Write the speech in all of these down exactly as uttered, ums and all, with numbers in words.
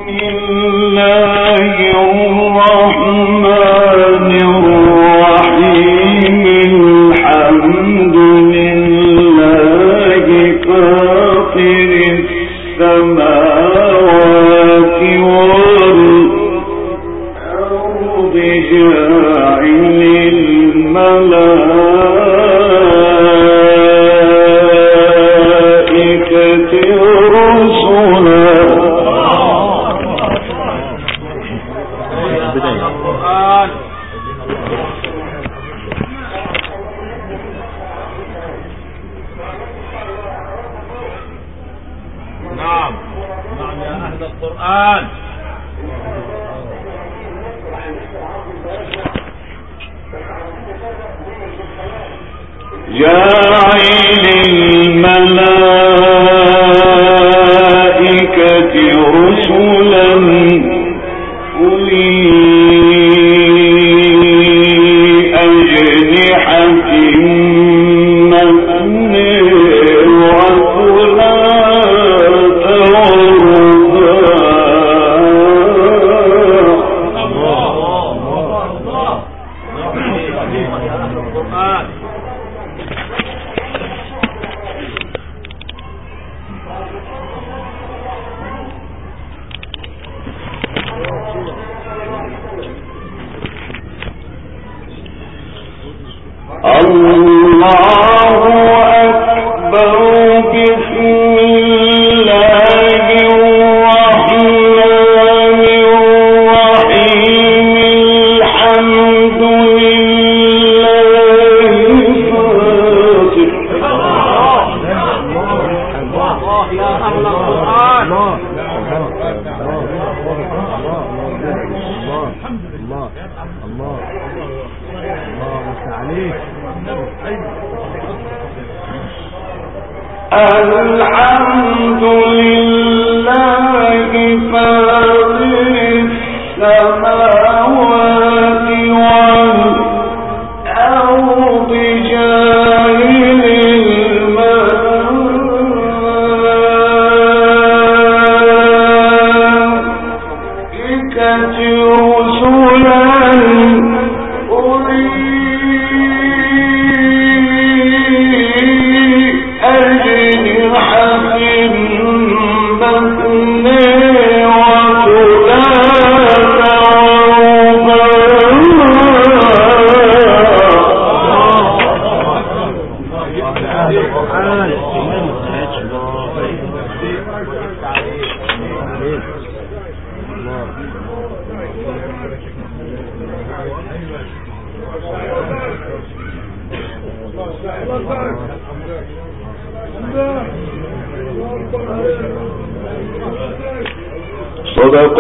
صدق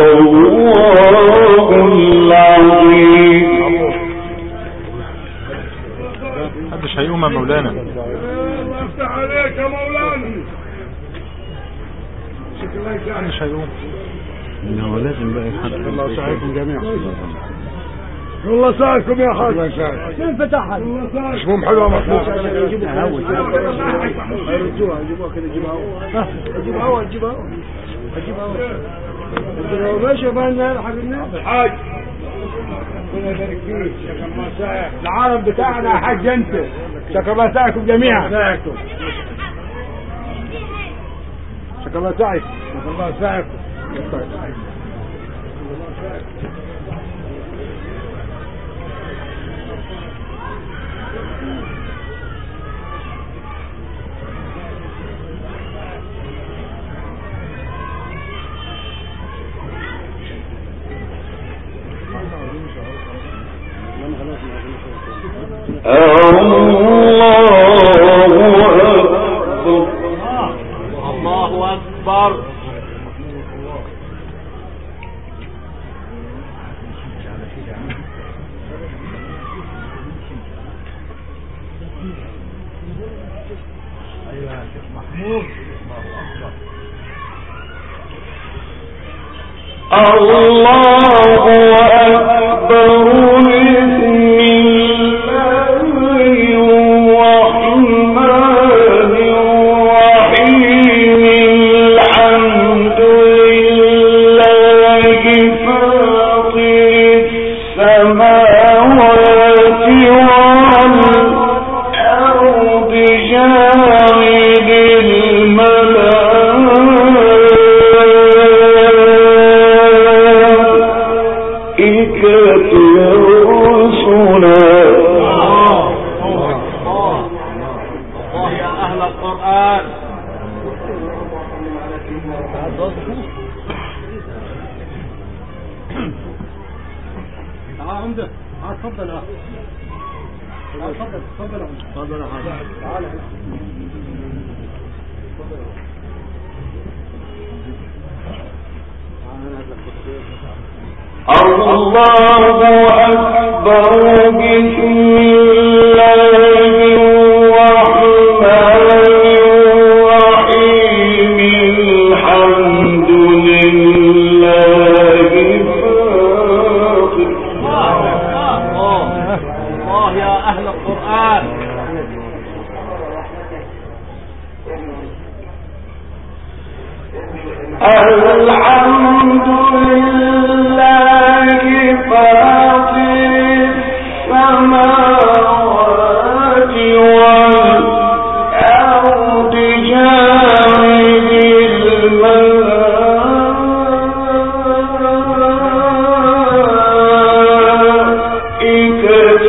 الله العظيم. محدش هيقوم يا مولانا. الله يفتح عليك يا مولانا. محدش هيقوم. هو لازم بقى يحط. الله يسعدكم جميعا. الله يسعدكم يا حاج. الله يسعدك. فين فتحها؟ مش مهم حلوه محمود. جيبوها جيبوها كده جيبها هوا. جيبها هوا جيبها هوا. جيبها هوا. ماشي بقى نلحق الناس. الحاج. ربنا يبارك فيك. شكر الله ساعك. العالم بتاعنا يا حاج انت. شكر الله ساعكم جميعا. ساعكم. شكر الله ساعك. شكر الله ساعكم. الله أكبر. الله أكبر. الله تفضل يا اخي. تفضل تفضل تفضل يا حاج. تعال الله أكبر بسم الله الرحمن الرحيم الحمد لله فاطر. الله يا أهل القرآن. الحمد لله فاطر السماوات والأرض جاعل الملائكة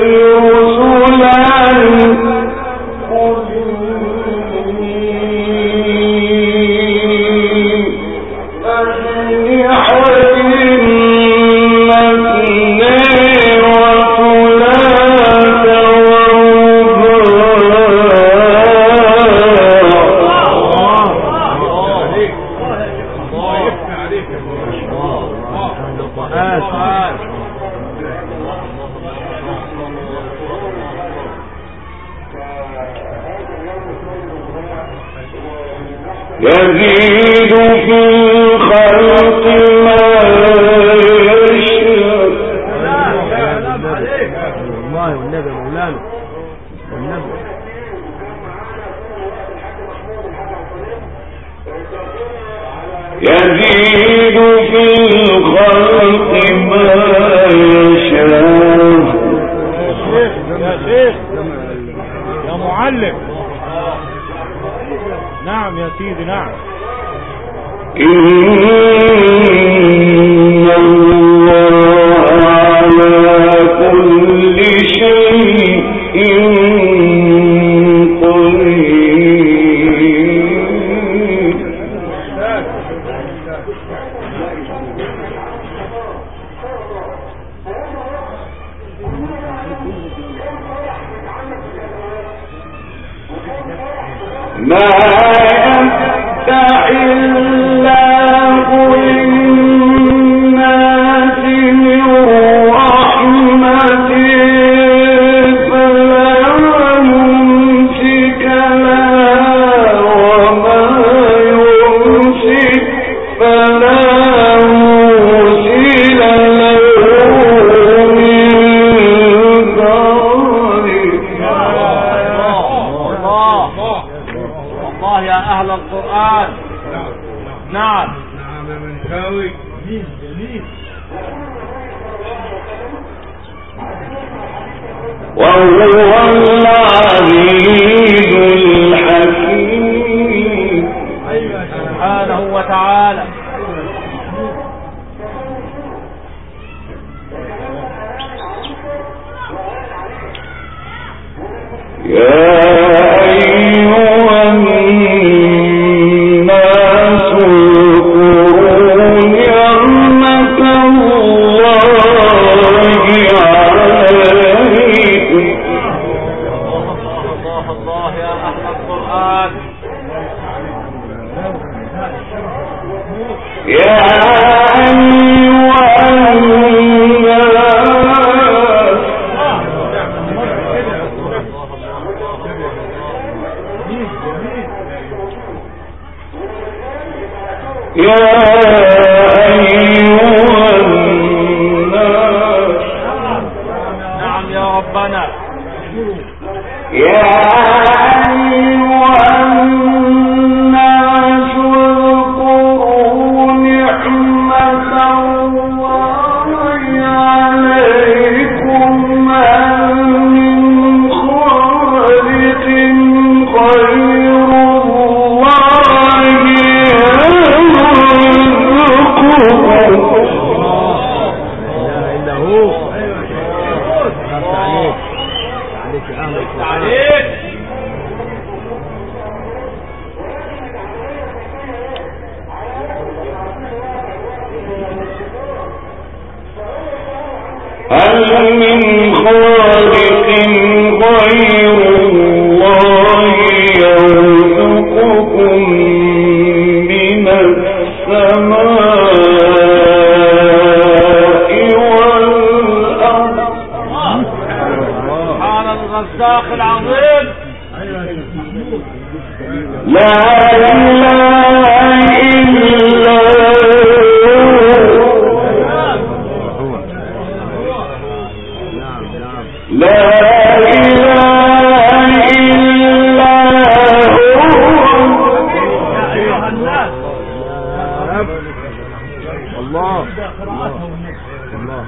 يزيد في الخلق ما يشاء. والله والنبي مولانا والنبي. يزيد في الخلق ما يشاء. يا شيخ يا معلم. نعم يا سيدي نعم. إن الله على كل شيء قدير. ما يفتح الله للناس من رحمة فلا ممسك لها وما يمسك فلا مرسل له من الله يا أهل القرآن. نعم نعم يا منشاوي. جميل جميل. وهو العزيز الحكيم. سبحانه وتعالى. يا أيها الناس اذكروا نعمة الله عليكم. الله الله يا أهل القرآن. يا أيها الناس يا أيها الناس. نعم يا ربنا. يا أيها الناس اذكروا نعمة الله عليكم هل من خالق غير الله هل من خالق غير الله يرزقكم من السماء والأرض. سبحان الرزاق العظيم. لا إله إلا هو لا إله إلا هو. الله الله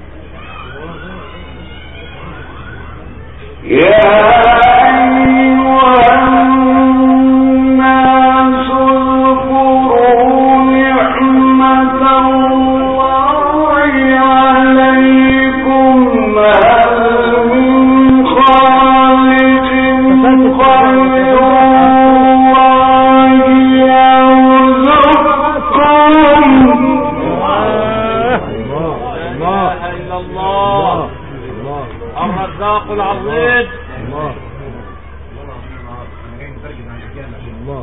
يا أيها الناس اذكروا نعمة الله عليكم هل من خالق غير الله يرزقكم. لا اله الا الله الرزاق العظيم. الله الله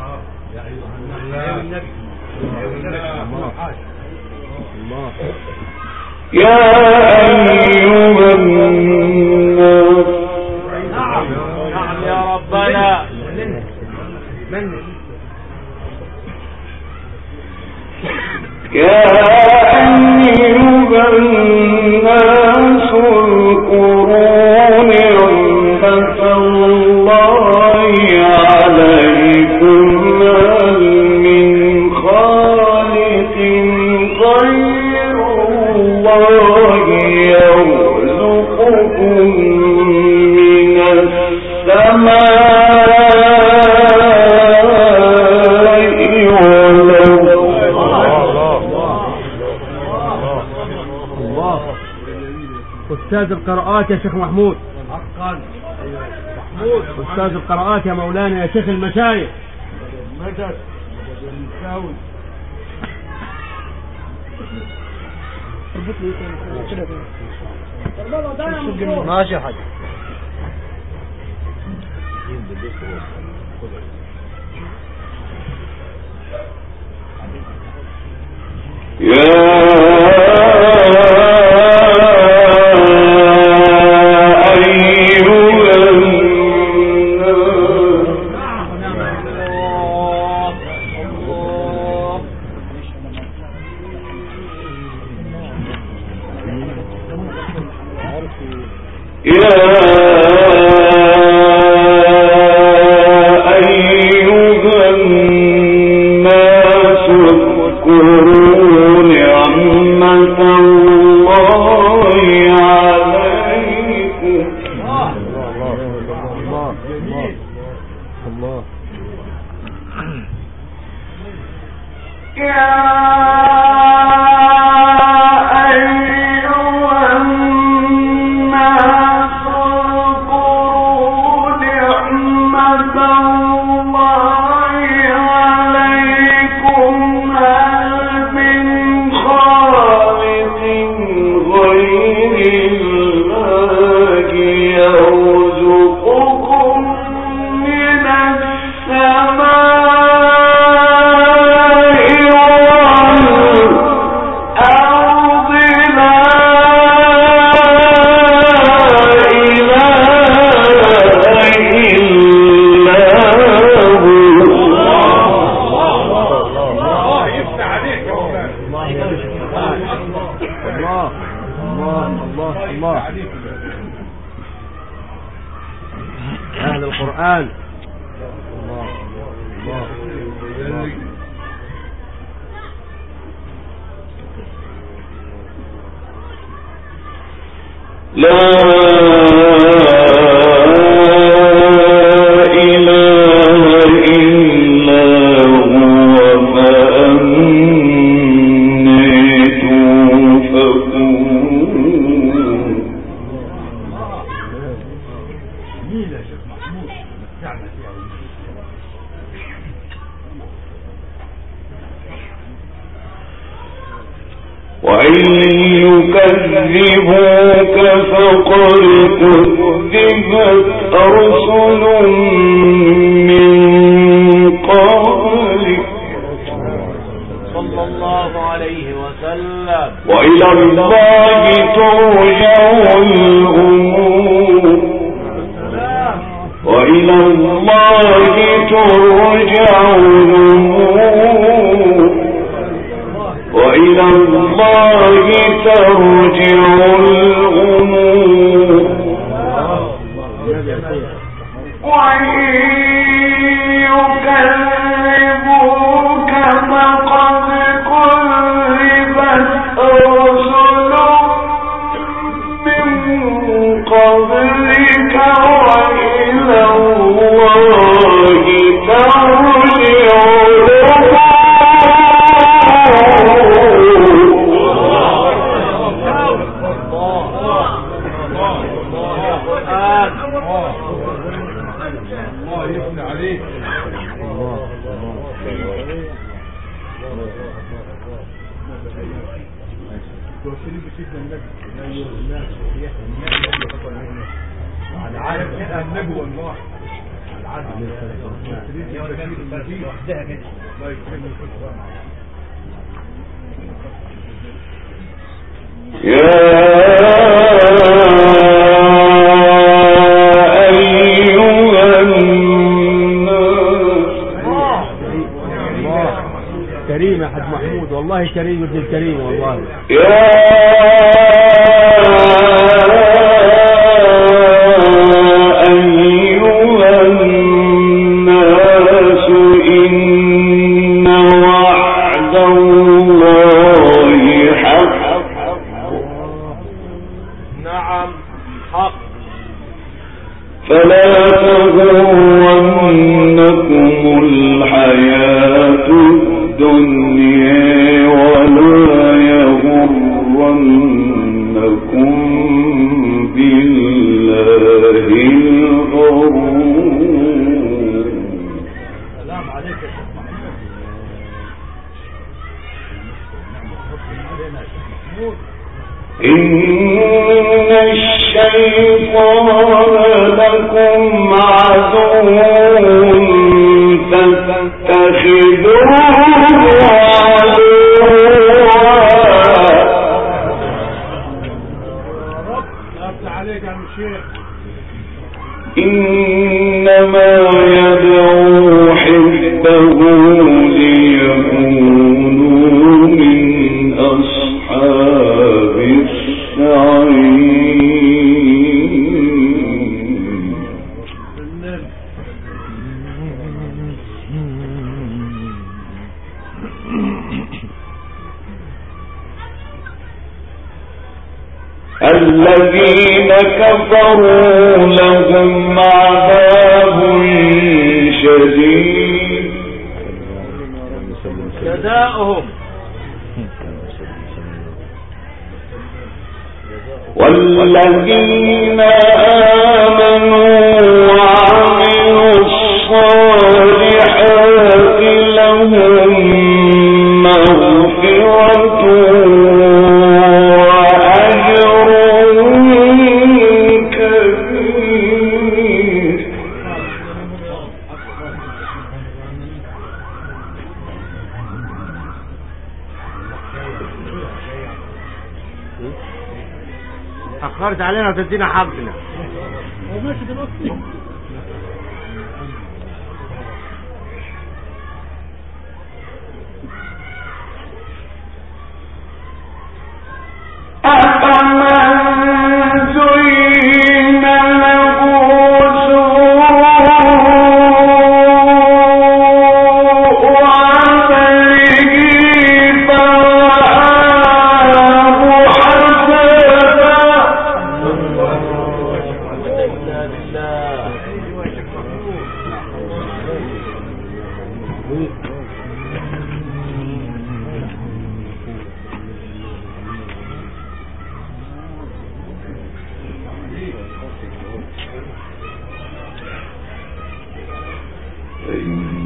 الله يا أيها الناس. نعم نعم يا ربنا. يا أيها الناس اذكروا نعمة الله عليكم هل من خالق غير الله يرزقكم من السماء والأرض. أستاذ القراءات يا شيخ محمود. حقا محمود. أستاذ القراءات يا مولانا يا شيخ المشايخ. مدد المساوي. ماشي يا حاج. يا أهل القرآن. الله الله الله. لا وإن يكذبوك فقد كذبت رسل من قبلك صلى الله عليه وسلم. وإلى الله ترجع الأمور وإلى الله ترجع الأمور وإلى الله ترجع الأمور وإن يكذبوك فقد كذبت رسل من قبلك وإلى الله ترجع كريم يا حاج محمود، والله كريم ابن الكريم والله. يا أيها الناس إن وعد الله حق. نعم حق. فلا تغرنكم الحياة الدنيا ولا يغرنكم بالله الغرور. سلام عليك يا شيخ محمود. إن الشيطان لكم عدو فاتخذوه عدوا. عليك يا الشيخ. إنما يدعو حزبه ليكونوا من أصحاب السعير. الذين كفروا لهم عذاب شديد جزاؤهم. والذين آمنوا وعملوا الصالحات لهم مغفرة أخرت علينا وتدينا حقنا.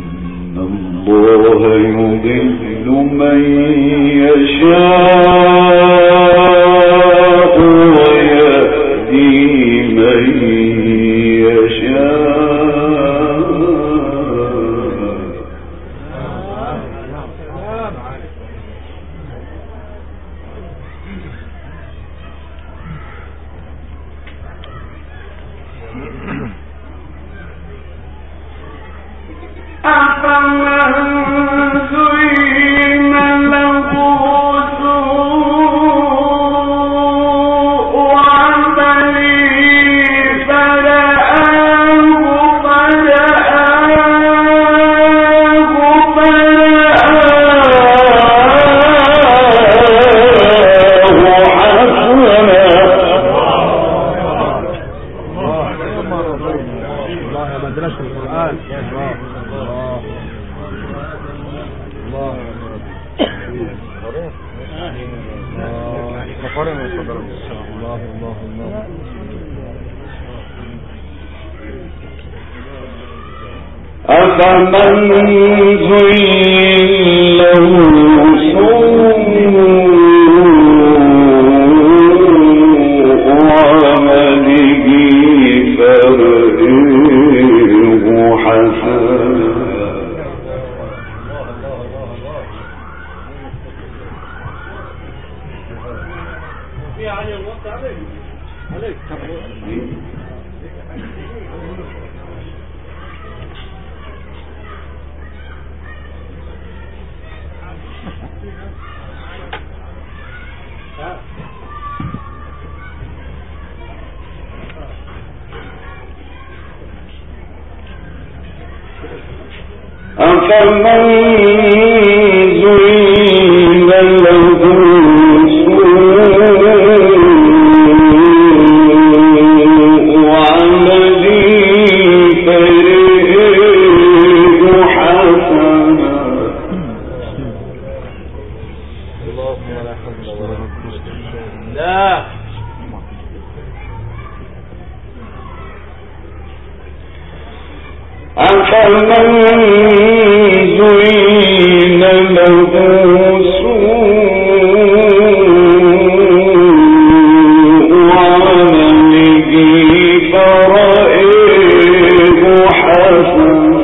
الله يضل من يشاء أفمن زين له سوء عمله فرآه حسنا أفمن زين له سوء عمله فرآه حسنا لا أفمن زين له سوء عمله فرآه حسنا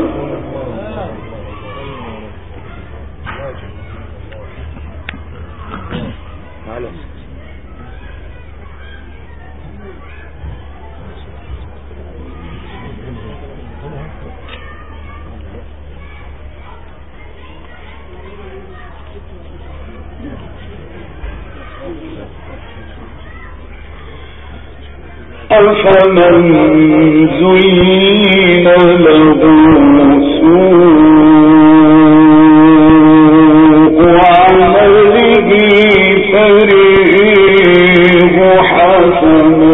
أفمن زين له سوء عمله فرآه حسنا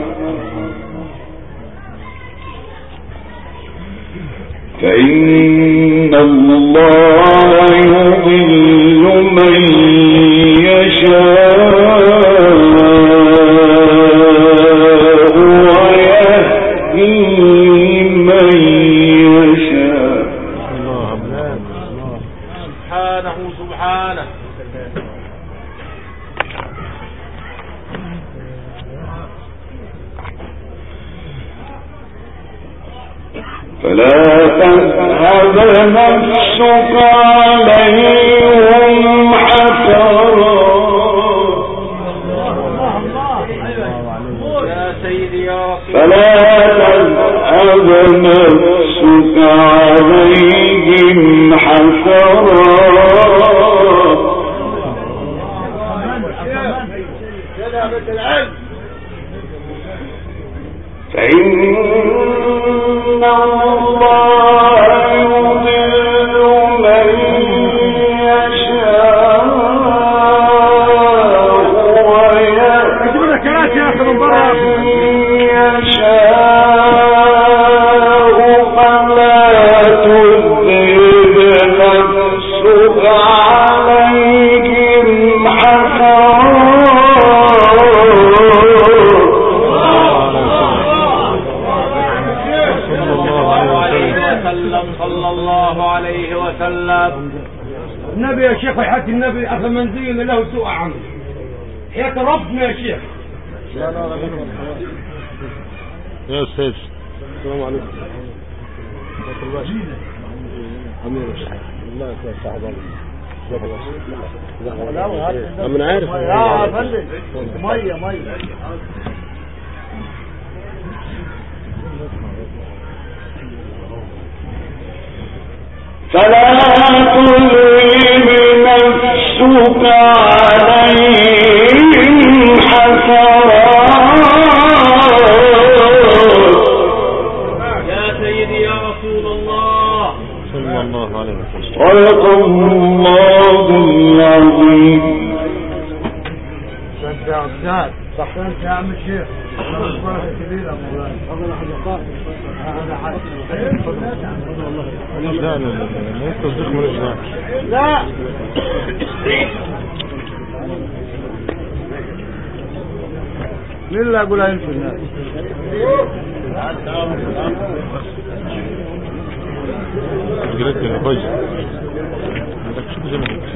فإن الله يضل من يشاء فلا تذهب نفسك عليهم حسرات فلا تذهب نفسك عليهم حسرات فإن الله يضل من يشاء ويهدي من يشاء فلا تذهب نفسك عليهم صلى الله عليه وسلم. النبي يا شيخ وحياة النبي أفمن زين له سوء عمله حياة ربنا يا شيخ. يا أستاذ السلام عليكم. أمير الشيخ الله يسعدك صاحب الله. أنا عارف يا فندم مية مية فلا تذهب نفسك عليهم حسرات. يا سيدي يا رسول الله صلى الله عليه وسلم. صدق الله العظيم. يا أستاذ صح يا عم الشيخ كبيرة مولانا ماليش داعي لل- ما يتصدق ماليش داعي. لا مين اللي أقول هين في الناس جلدت يا كويس. بدك شو زي ما هيك.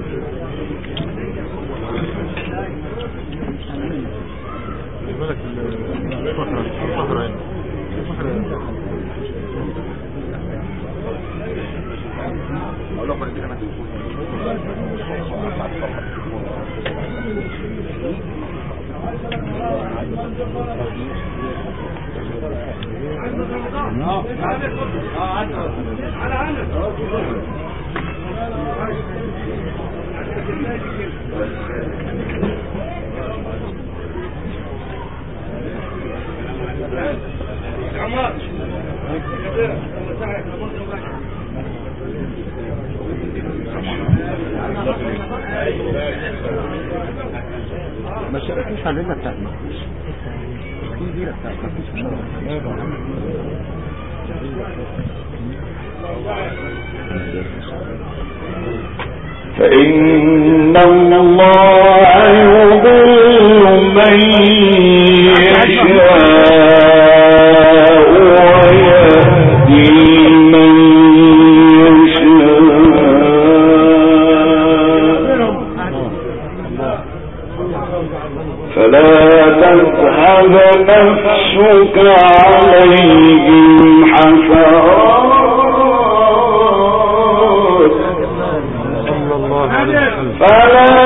بالك الفقرة الفقرة هنا. ما شاركتش على الرجل بتاعتنا دي دي بتاعتنا فإن الله يضل من يشاء ويهدي من يشاء فلا تذهب نفسك عليهم حسرات فلا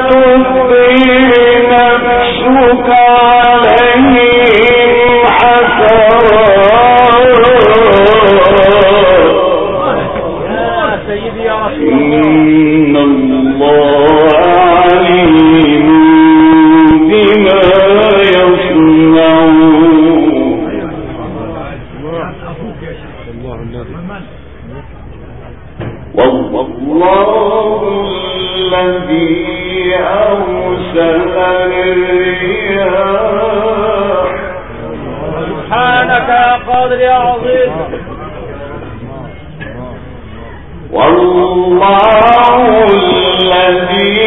تذهب نفسك عليهم حسرات يا سيدي يا رسول إن الله عليم بما يصنعون. والله الذي أرسل الرياح سبحانك يا قادر يا عظيم. والله الذي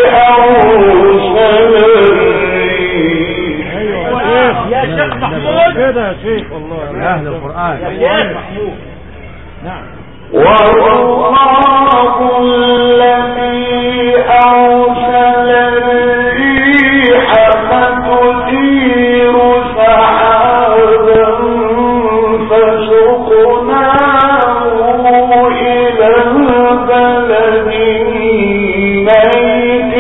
أرسل الريح. يا شيخ محمود كده يا شيخ والله يا أهل القرآن يا شيخ محمود. نعم والله الذي أرسل الريح فتثير سحابا فسقناه إلى البلد الميت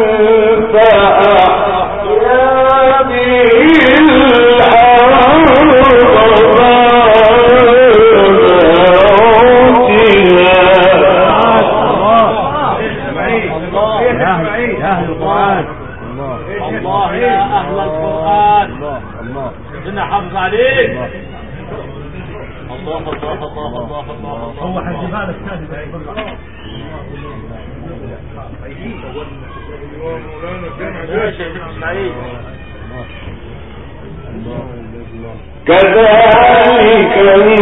فأحيا به الأرض الله يا أهل القرآن إنا حافظ عليك. الله الله الله الله الله هو حجبها لك يا شيخ إسماعيل. كذلك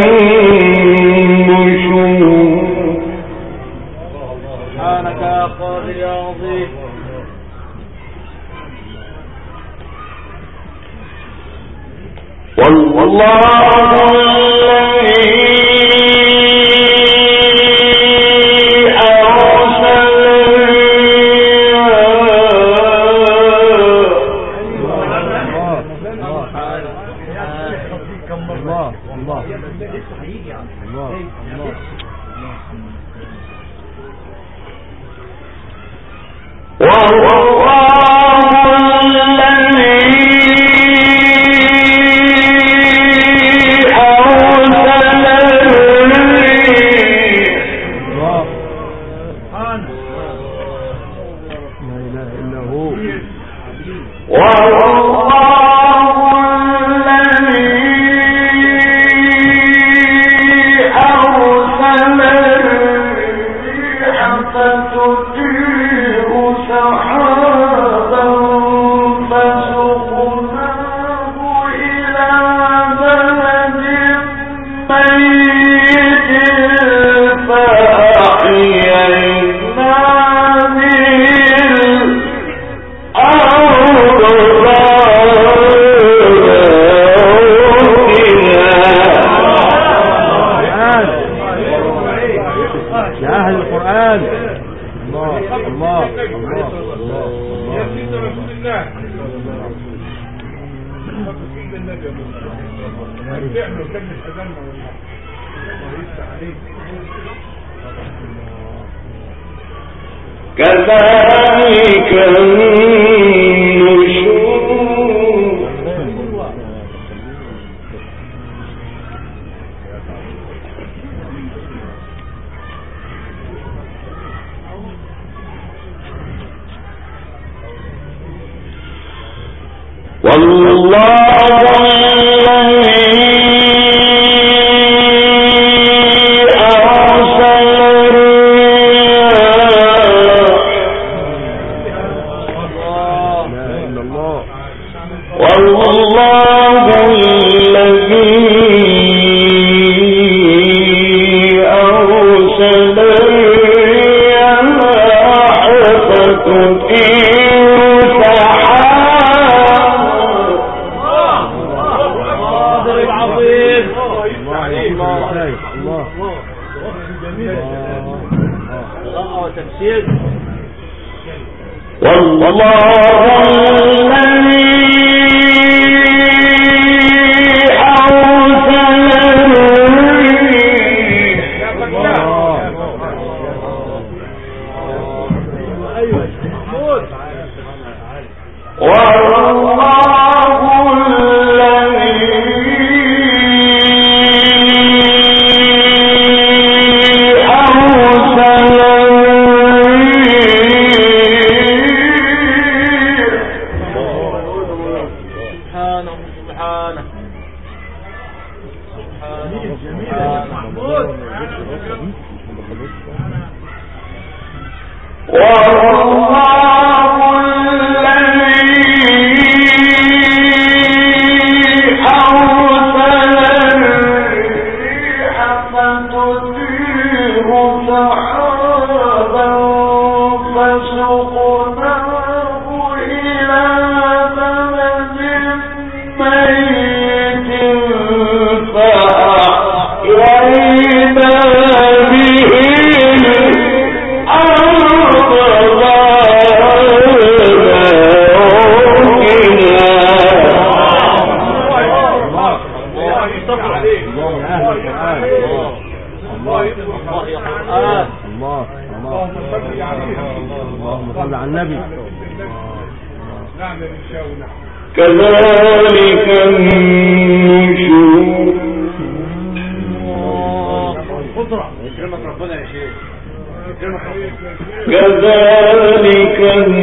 النشور. سبحانك يا قادر يا عظيم. والله الذي أرسل الله الله الله والله الذي يا أهل القرآن. الله الله الله الله يا سيدنا رسول الله هنبيعنا وكان استدلنا والله الله يفتح عليك. كذلك النشور والله كذلك النشور. كذلك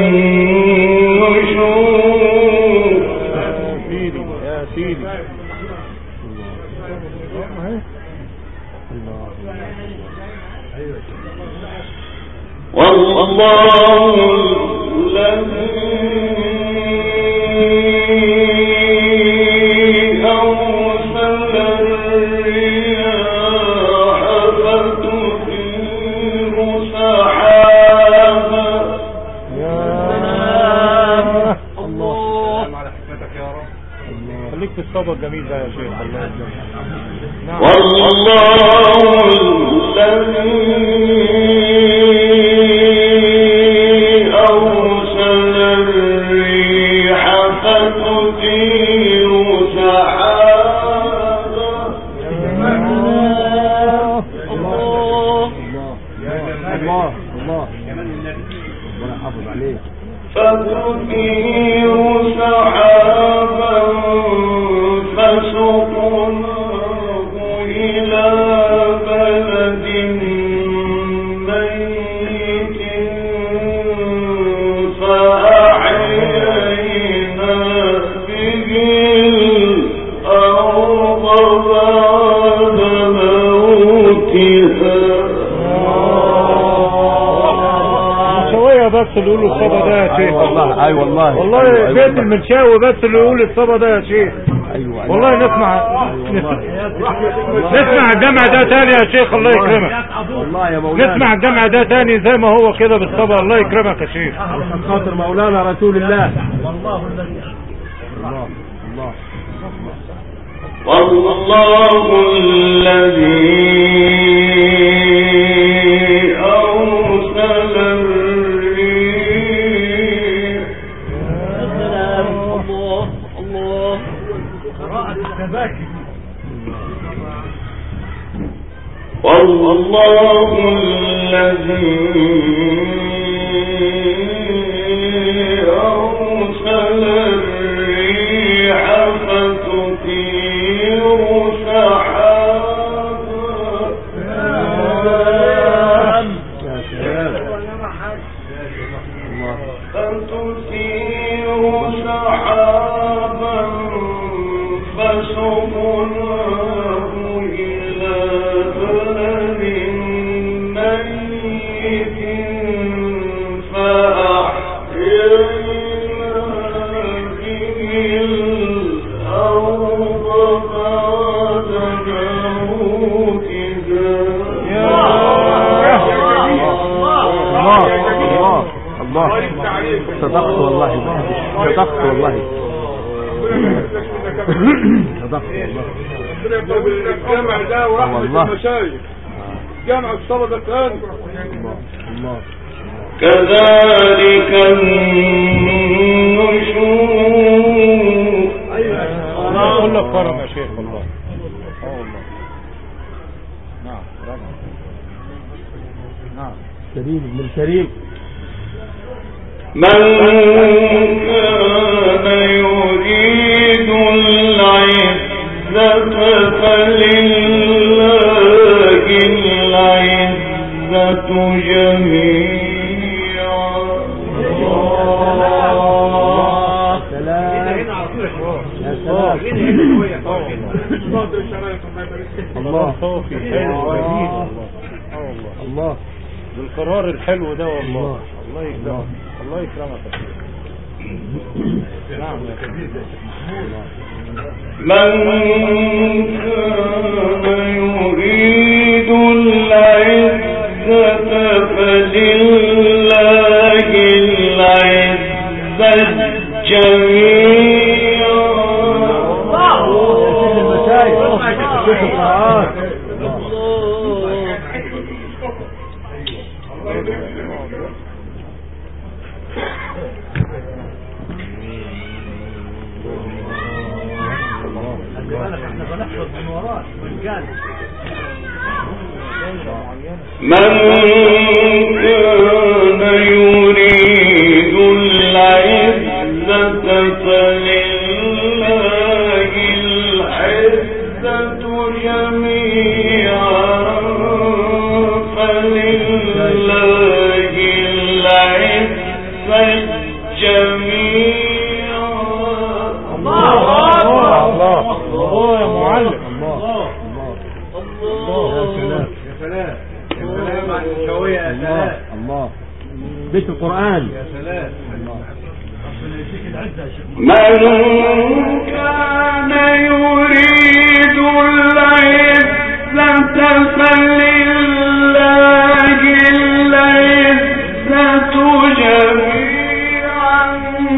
النشور. يا سيدي والله الذي أرسل الرياح فتثير سحابا. يا الله على حكمتك يا رب. خليك في الصدى الجميل ده يا شيخ. نعم. والله الذي أرسل الريح فتثير سحابا. الله الله الله ربنا يحافظ عليك. فتثير سحابا فسقناه إلى بلد ميت فأحيينا به الأرض بعد موتها. شوية بس اللي يقولوا الصبا ده يا شيخ. والله اي والله والله بيت المنشاوي بس اللي يقول الصبا ده يا شيخ. ايوه والله نسمع نسمع الجمع ده تاني يا شيخ. الله يكرمك. والله يا مولانا نسمع الجمع ده تاني زي ما هو كده بالصبا. الله يكرمك يا شيخ. عشان خاطر مولانا رسول الله. والله الله والله الذي الله الذي أرسل الريح فتثير سحابا فتثير سحابا فسقناه إلى بلد ميت فأحيينا به الأرض بعد موتها. صدقت والله صدقت والله صدقت والله الجامع ده ورحمة المشايخ جامع الصلاة كان الله كذلك النشور. ايوه كل كرم يا شيخ والله. اه والله نعم نعم كريم من كريم. من كان يريد العزة فلله العزة جميعا. الله صوفي حلو جميل والله. الله بالقرار الحلو ده والله. الله يكرمك الله يكرمك. نعم يا كبير. من كان يريد العزة فلله العزة جميعا. من كان يريد العزة فلله العزة جميعا فلله العزة جميعا. الله الله الله يا معلم. الله الله يا سلام يا سلام يا سلام على الشوية يا سلام. الله بيت القرآن يا سلام. من كان يريد العزة فلله العزة جميعا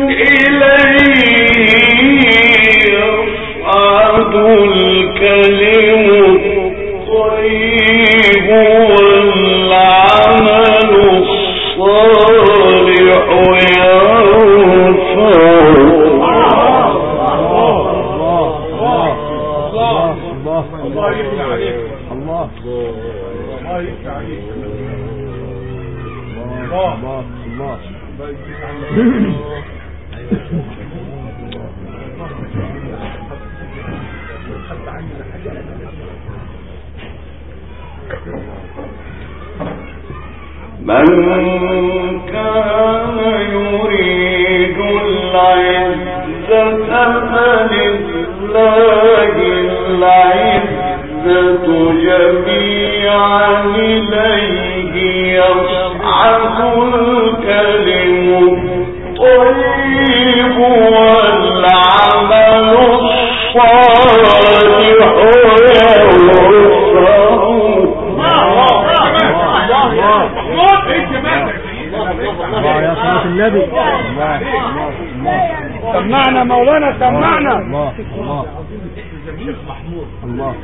إليه يصعد الكلم الطيب والعمل الصالح الله يفتح عليك. الله الله يفتح عليك. الله الله الله من كان يريد العزة فلله العزة جميعا إليه يصعد الكلم الطيب والعمل الصالح الله يا صلاة النبي. الله سمعنا مولانا سمعنا. الله الله الله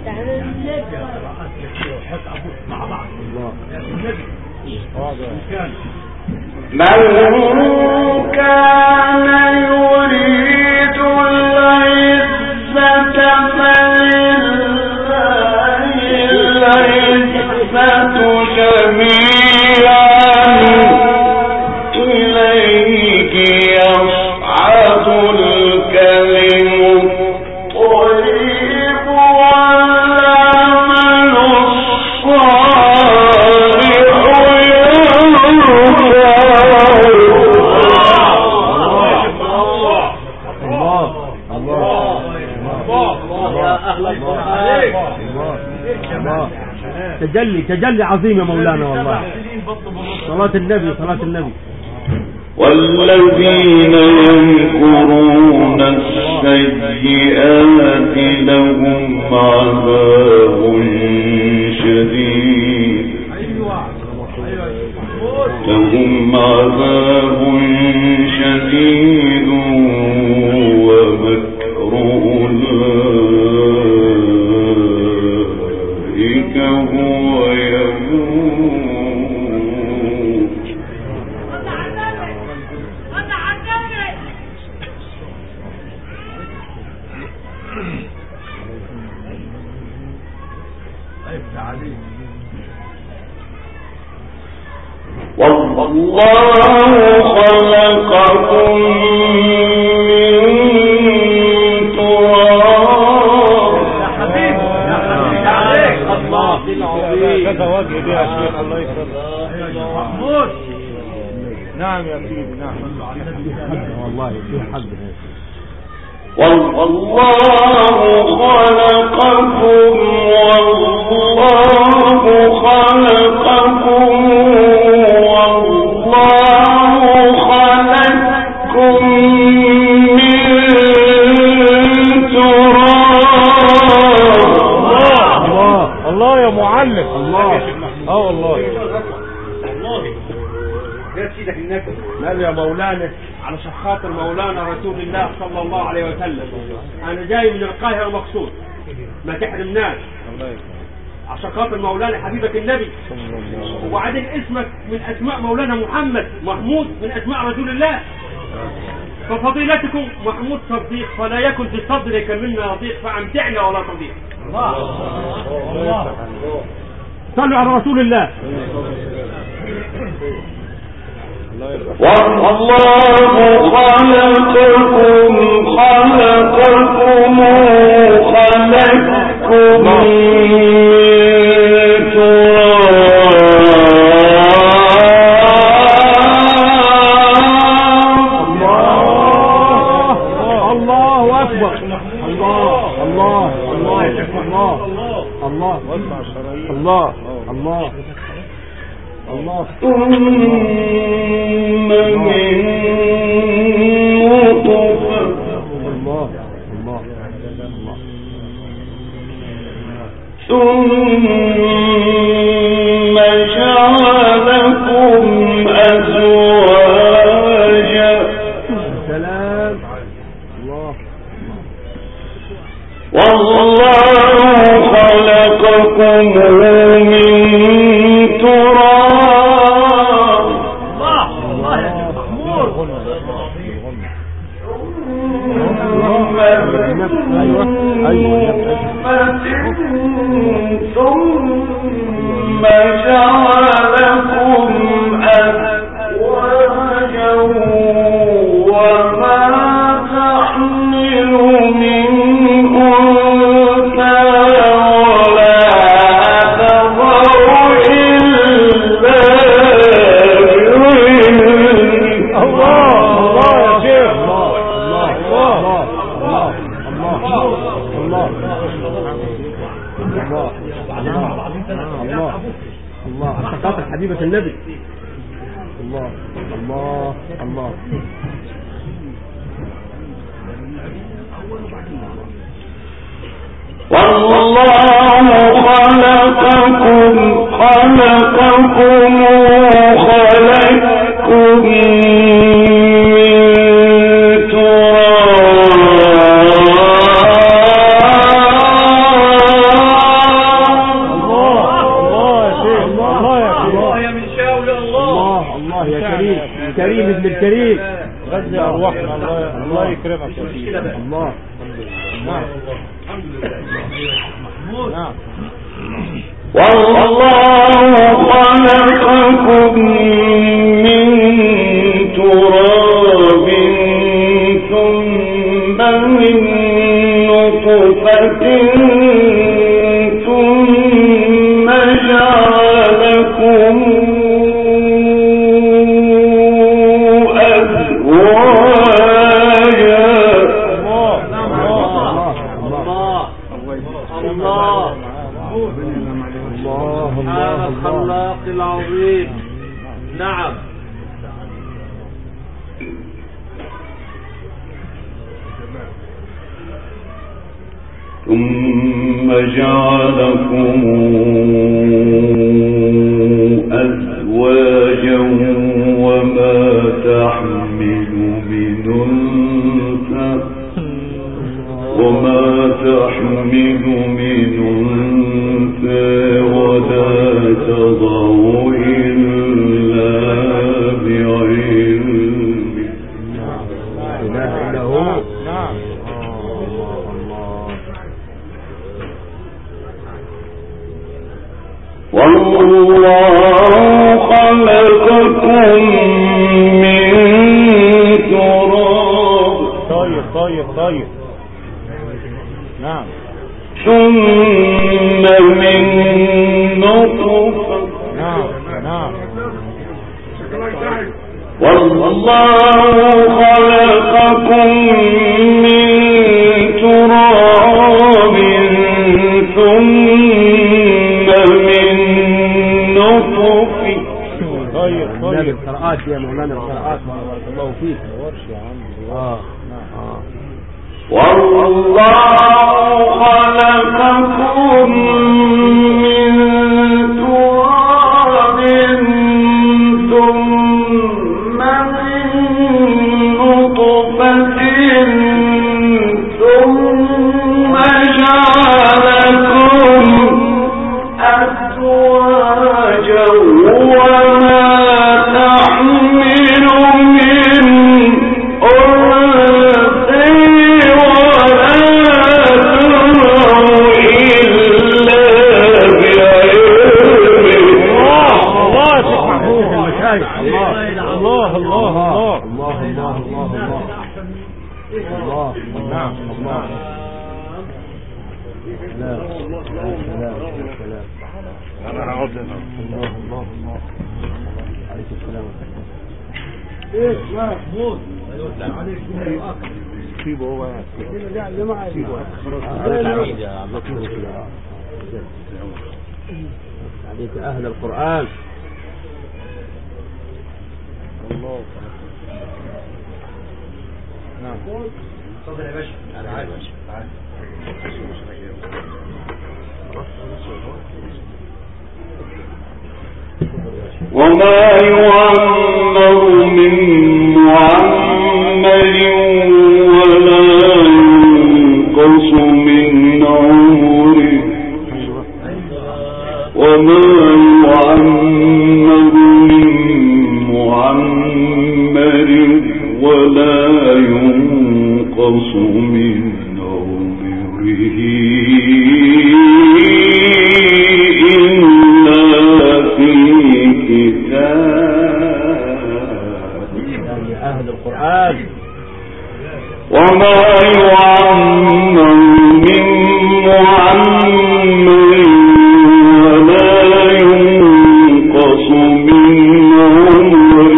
من كان يريد العزة فلله العزة تجلي تجلي عظيم يا مولانا والله. صلاة النبي صلاة النبي. والذين يمكرون السيئات لهم عذاب شديد لهم عذاب شديد ومكر أولئك هو يموت. والله خلقكم من تراب. يا حبيبي يا حبيبي عليك الله كذا وجه دي يا شيخ الله يكرمك. محمود نعم يا سيدي نعم والله في حق. والله خلقكم والله خلقكم والله خلقكم من تراب. الله الله يا معلم الله. اه والله لا يا مولانا علشان خاطر مولانا رسول الله صلى الله عليه وسلم انا جاي من القاهره مخصوص ما تحرمناش عشان خاطر مولانا حبيبك النبي. وبعدين اسمك من اسماء مولانا محمد محمود من اسماء رسول الله. ففضيلتكم محمود صديق فلا يكن في صدرك منا ضيق فامتعنا ولا تضيق. صلوا على رسول الله. والله خلقكم خلقكم خلقكم من تراب. الله أكبر. الله الله الله الله الله الله الله الله ثم من نطفة. الله الله الله ثم جعلكم أزواجا. سلام الله. والله خلقكم من تراب. الله الله يا محمود. ثم جعلكم أزواجا وما تحمل من أنثى ولا تضع إلا بعلمه. الله الله يا شيخ الله الله الله الله الله الله الله عشان خاطر حبيبة النبي. الله الله الله. والله خلقكم خلقكم خلقكم من كريم ابن الكريم. غزي أرواحنا الله الله يكرمك يا سيدي. الله. نعم نعم. والله خلقكم من تراب ثم من نطفة ثم جعلكم الخلاق العظيم. نعم. ثم جعلكم أزواجا وما تحمل من أنثى وما تحمل من أنثى ولا تضع إلا بعلمه. لا إله إلا هو. نعم. والله خلقكم من تراب. طيب طيب طيب. نعم. ثم من نطفة. نعم نعم. والله خلقكم من تراب ثم من نطفة. طيب طيب. القراءات يا مولانا القراءات بارك الله فيك. اه اه والله خلقكم من تراب ثم من نطفة ثم جعلكم أزواجا وما تحمل من أنثى ولا تضع إلا الله الله الله الله الله الله الله نعم نعم. لا لا لا انا هقعد هنا. الله الله الله عليك السلام. ايه محمود عليك سيبه هو يا جماعه عليك اهل القرآن. الله. نعم. تفضل يا باشا. تعال يا باشا. تعال. وما يعمر من معمر ولا ينقص من عمره وما يعمر من معمر ولا ينقص من عمره إلا في كتاب. يعني أهل القرآن. وما يعمر من معمر ولا ينقص من عمره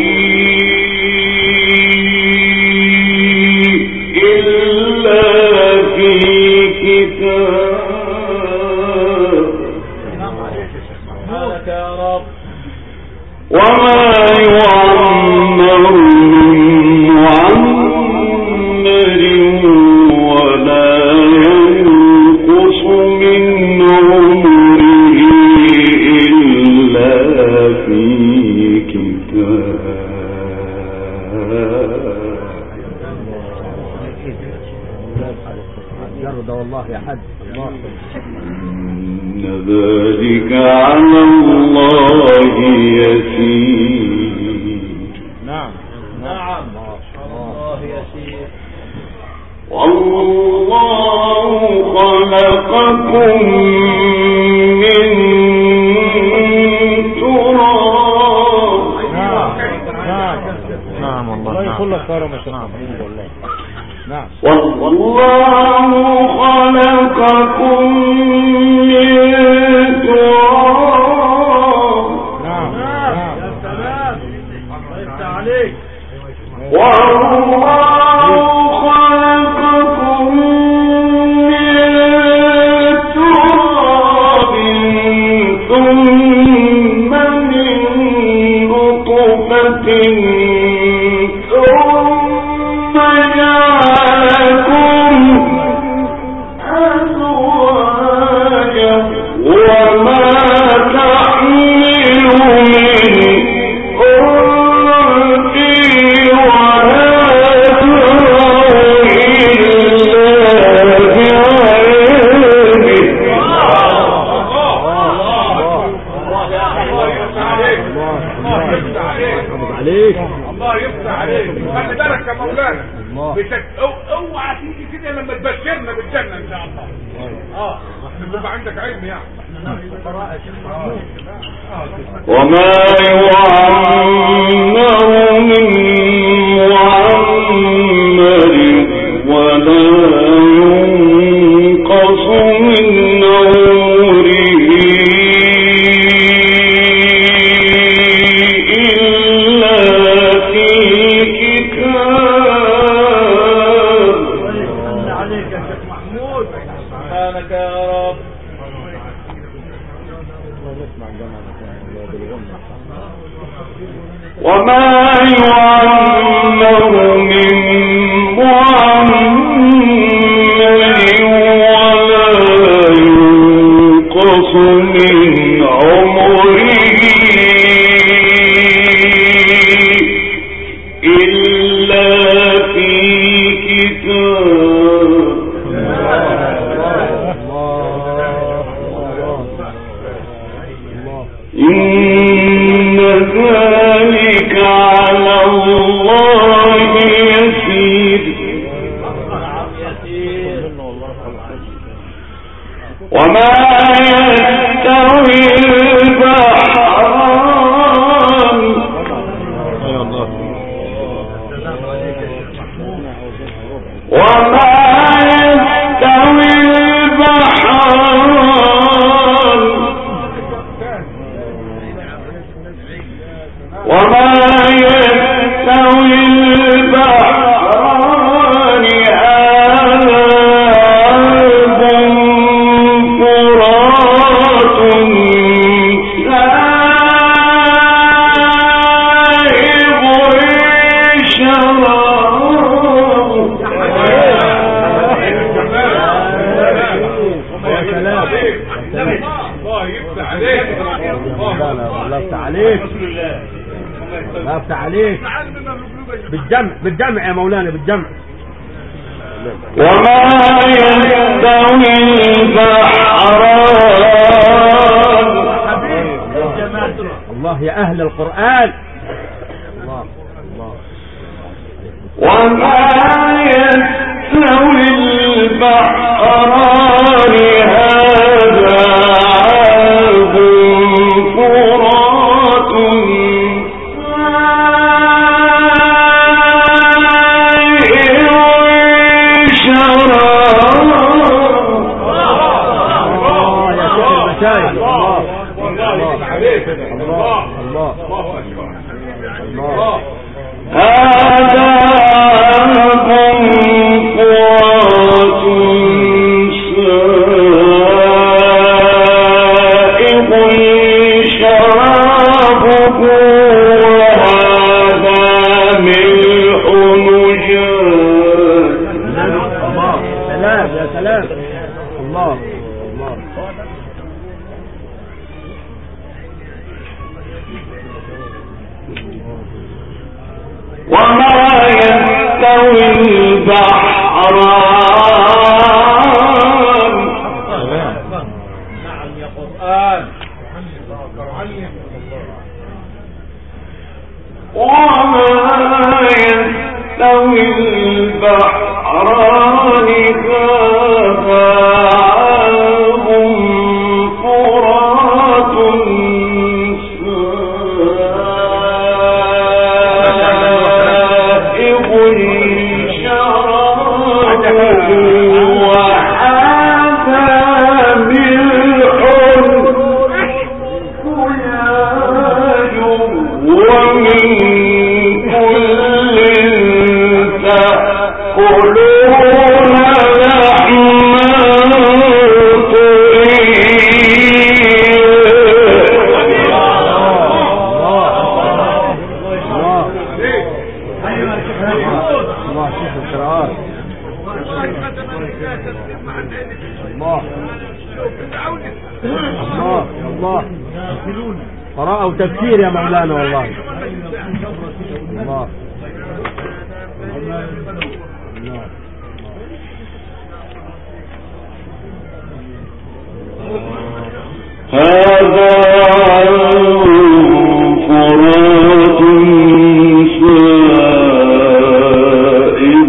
إلا في كتاب. سبحانك يا رب. وما يعمر من معمر ولا ينقص من عمره إلا في كتاب. جرد والله يا حد. الله. إن ذلك على الله يسير. نعم نعم. الله يسير. والله خلقكم من تراب محترم يا شيخ محمود والله. نعم. والله خلقكم من تراب. نعم نعم. يا سلام الله يفتح عليك. والله خلقكم من تراب ثم من نطفة ثم جعلكم أزواجا وما تحمل من أنثى ولا تضع إلا بعلمه. عليك الله يفتح عليك. خلي بالك يا مولانا. بتك... أو- اوعى تيجي كده لما تبشرنا بالجنه ان شاء الله. اه عشان يبقى عندك علم يعني. وما يعمر من معمر ولا ينقص من عمره إلا في كتاب. عليك يا شيخ محمود. سبحانك يا رب. وما يعمر من معمر ولا ينقص من عمره إلا في كتاب. إن ذلك على الله يسير. وما يستوي البحران وما يستوي البحران وما يستوي البحران هذا عذب فرات سائغ الله يفتح عليك. الله يفتح عليك. الله يفتح عليك. بالجمع بالجمع يا مولانا بالجمع. وما يستوي البحران. الله يا أهل القرآن. الله الله. وما يستوي البحران هذا عذب فرات هذا عذب فرات سائغ شرابه وهذا ملح نجاج. سلام يا سلام. الله الله. وما يستوي البحران. نعم يا قرآن. وما يستوي البحران هذا عذب فرات سائغ الله قراءة وتفسير يا مولانا والله. الله هذا فرات سائغ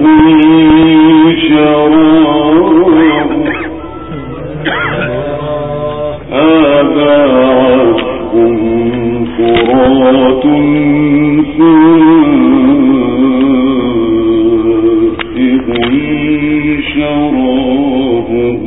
شراب هذا عذب فرات سائغ شرابه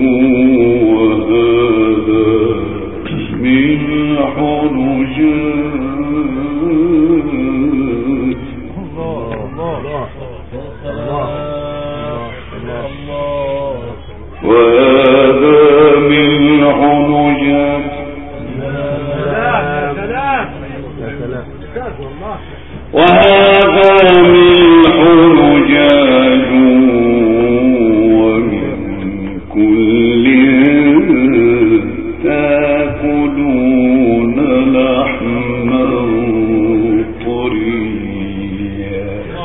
وهذا ملح نجاج ومن كل تأكلون لحما طريا.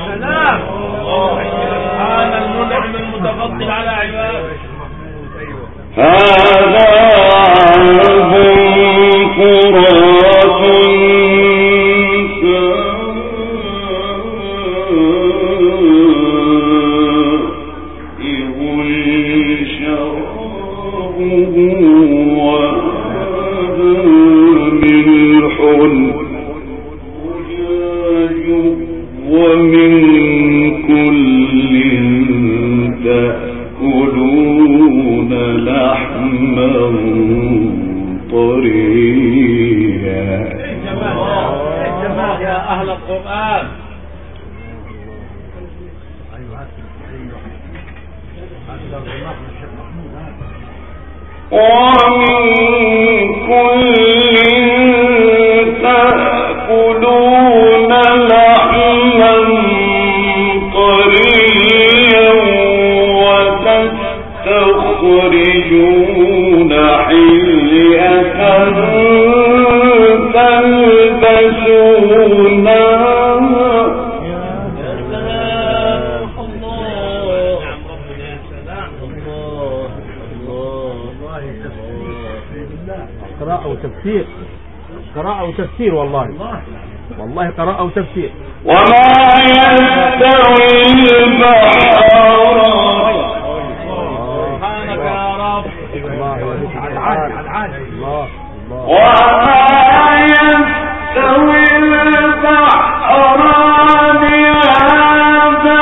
سبحان المنعم المتفضل على عباده. هذا عذب فرات قراءة وتفسير قراءة وتفسير والله والله قراءة وتفسير. وما يستوي البحران سبحانك يا رب. الله الله وما يستوي البحران هذا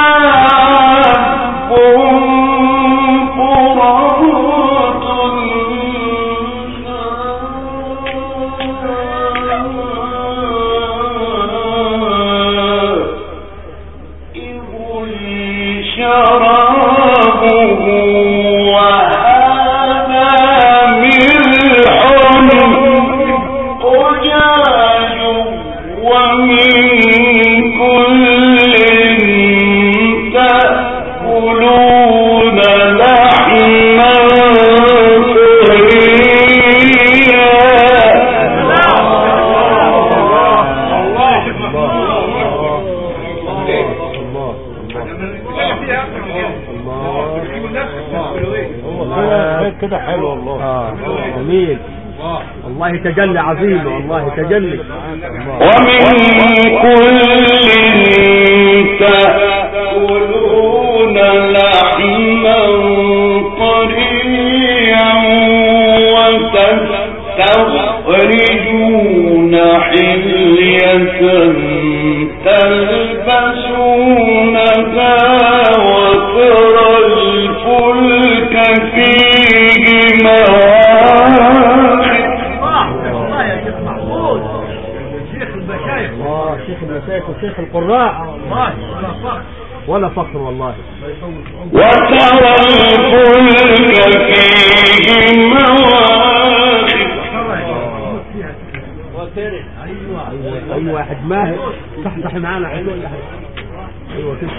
كده حلو والله. اه جميل والله تجلي عظيم والله تجلي. ومن كل تأكلون لحما طريا وتستخرجون حلية تلبسونها وترى الفلك فيه مواخر. الله يا شيخ محمود شيخ المشايخ. الله شيخ المشايخ وشيخ القراء والله ولا فخر والله. وترى الفلك فيه مواخر. ايوه اي واحد ماهر صحصح معانا حلو. ايوه كده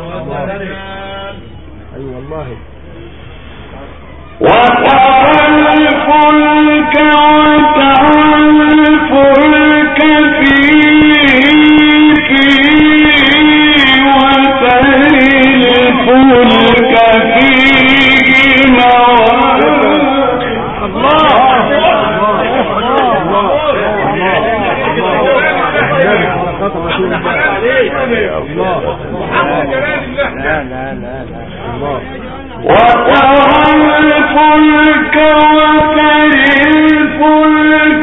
ايوه والله. وترى الفلك وترى وترى الفلك وترى الفلك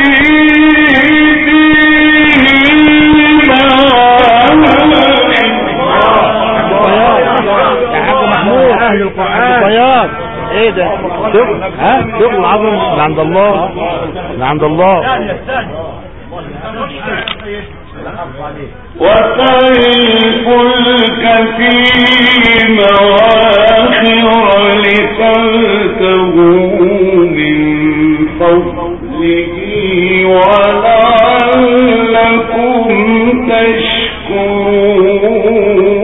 أهل القرآن ايه ده شغل ها شغل عظم من عند الله من عند الله. وترى الفلك فيه مواخر لتبتغوا من فضله ولعلكم تشكرون.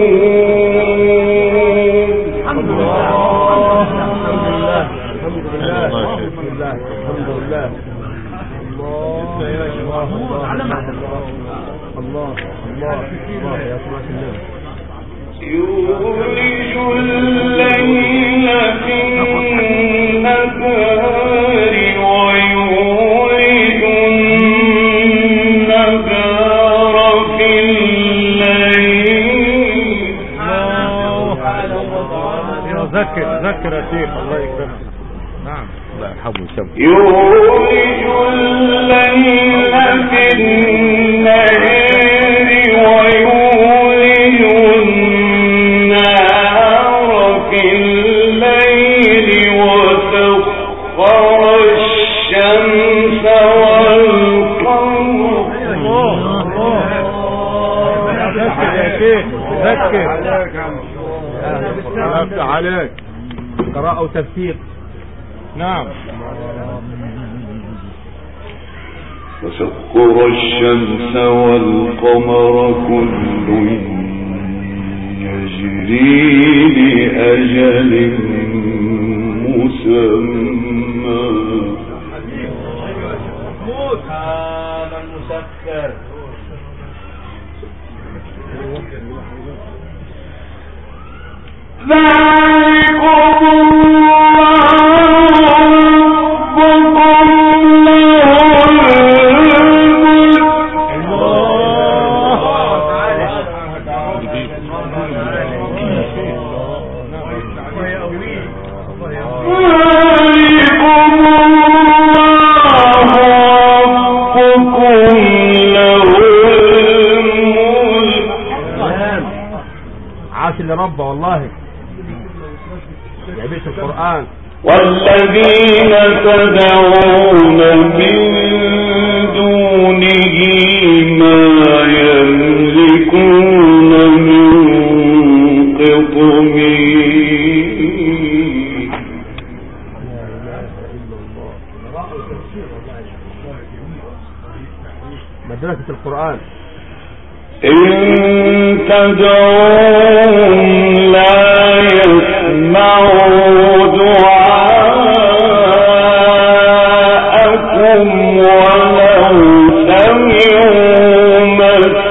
يولج الليل في النهار ويولج النهار في الليل. ذكر ذكر يا شيخ الله يكرمك. نعم الله يرحمه ويسامحه. يولج الليل في النهار ويولج النهار في الليل وسخر الشمس والقمر. يا شيخ ذكر عليك قراءة وتفسير. نعم. وسخر الشمس والقمر كل يجري لأجل مسمى. هذا المسكر ذلكم ربكم لربه والله يا بيت القرآن. والذين تدعون من دونه ما يملكون من قطمير. مدرسة القرآن. إن تدعون لا يسمعوا دعاءكم ولو سمعوا ما